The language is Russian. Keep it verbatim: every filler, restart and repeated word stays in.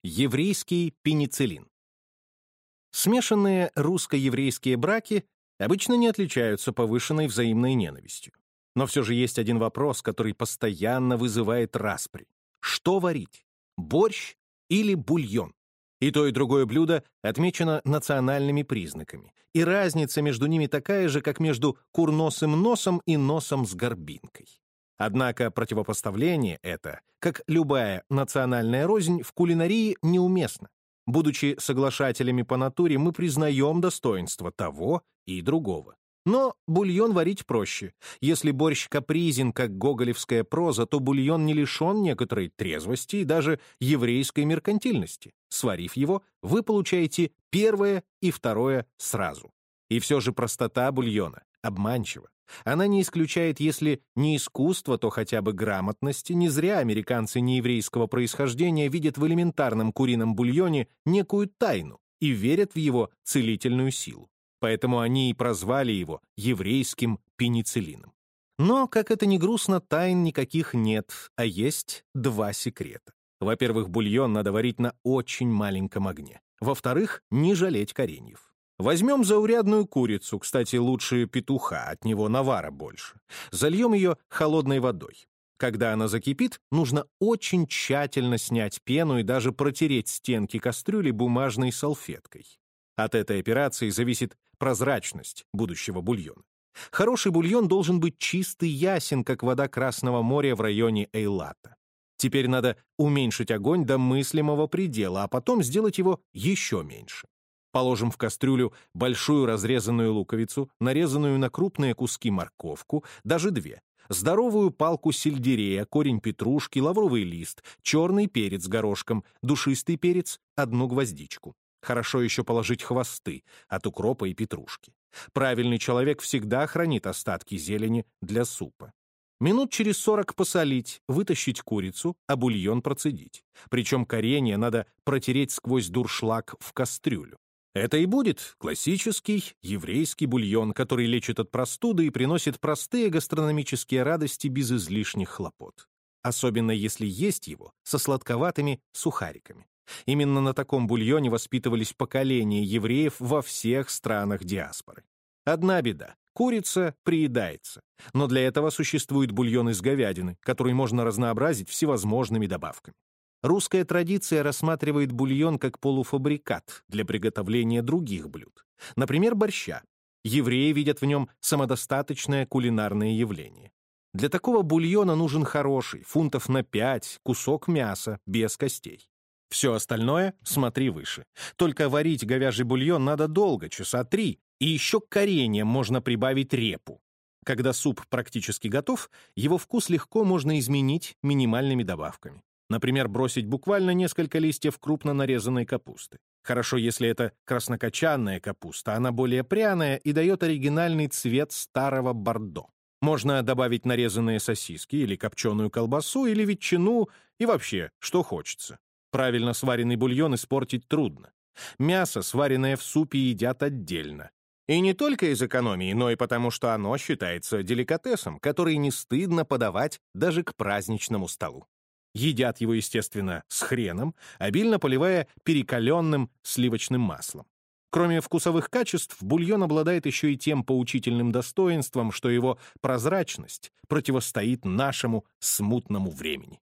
Еврейский пенициллин. Смешанные русско-еврейские браки обычно не отличаются повышенной взаимной ненавистью. Но все же есть один вопрос, который постоянно вызывает распри. Что варить? Борщ или бульон? И то, и другое блюдо отмечено национальными признаками, и разница между ними такая же, как между курносым носом и носом с горбинкой. Однако противопоставление это, как любая национальная рознь, в кулинарии неуместно. Будучи соглашателями по натуре, мы признаем достоинство того и другого. Но бульон варить проще. Если борщ капризен, как гоголевская проза, то бульон не лишен некоторой трезвости и даже еврейской меркантильности. Сварив его, вы получаете первое и второе сразу. И все же простота бульона обманчива. Она не исключает, если не искусство, то хотя бы грамотности. Не зря американцы нееврейского происхождения видят в элементарном курином бульоне некую тайну и верят в его целительную силу. Поэтому они и прозвали его еврейским пенициллином. Но, как это ни грустно, тайн никаких нет, а есть два секрета. Во-первых, бульон надо варить на очень маленьком огне. Во-вторых, не жалеть кореньев. Возьмем заурядную курицу, кстати, лучше петуха, от него навара больше. Зальем ее холодной водой. Когда она закипит, нужно очень тщательно снять пену и даже протереть стенки кастрюли бумажной салфеткой. От этой операции зависит прозрачность будущего бульона. Хороший бульон должен быть чистый, ясен, как вода Красного моря в районе Эйлата. Теперь надо уменьшить огонь до мыслимого предела, а потом сделать его еще меньше. Положим в кастрюлю большую разрезанную луковицу, нарезанную на крупные куски морковку, даже две, здоровую палку сельдерея, корень петрушки, лавровый лист, черный перец горошком, душистый перец, одну гвоздичку. Хорошо еще положить хвосты от укропа и петрушки. Правильный человек всегда хранит остатки зелени для супа. Минут через сорок посолить, вытащить курицу, а бульон процедить. Причем коренья надо протереть сквозь дуршлаг в кастрюлю. Это и будет классический еврейский бульон, который лечит от простуды и приносит простые гастрономические радости без излишних хлопот. Особенно если есть его со сладковатыми сухариками. Именно на таком бульоне воспитывались поколения евреев во всех странах диаспоры. Одна беда — курица приедается. Но для этого существует бульон из говядины, который можно разнообразить всевозможными добавками. Русская традиция рассматривает бульон как полуфабрикат для приготовления других блюд. Например, борща. Евреи видят в нем самодостаточное кулинарное явление. Для такого бульона нужен хороший, фунтов на пять, кусок мяса, без костей. Все остальное смотри выше. Только варить говяжий бульон надо долго, часа три, и еще к кореньям можно прибавить репу. Когда суп практически готов, его вкус легко можно изменить минимальными добавками. Например, бросить буквально несколько листьев крупно нарезанной капусты. Хорошо, если это краснокочанная капуста, она более пряная и дает оригинальный цвет старого бордо. Можно добавить нарезанные сосиски или копченую колбасу, или ветчину, и вообще, что хочется. Правильно сваренный бульон испортить трудно. Мясо, сваренное в супе, едят отдельно. И не только из экономии, но и потому, что оно считается деликатесом, который не стыдно подавать даже к праздничному столу. Едят его, естественно, с хреном, обильно поливая перекаленным сливочным маслом. Кроме вкусовых качеств, бульон обладает еще и тем поучительным достоинством, что его прозрачность противостоит нашему смутному времени.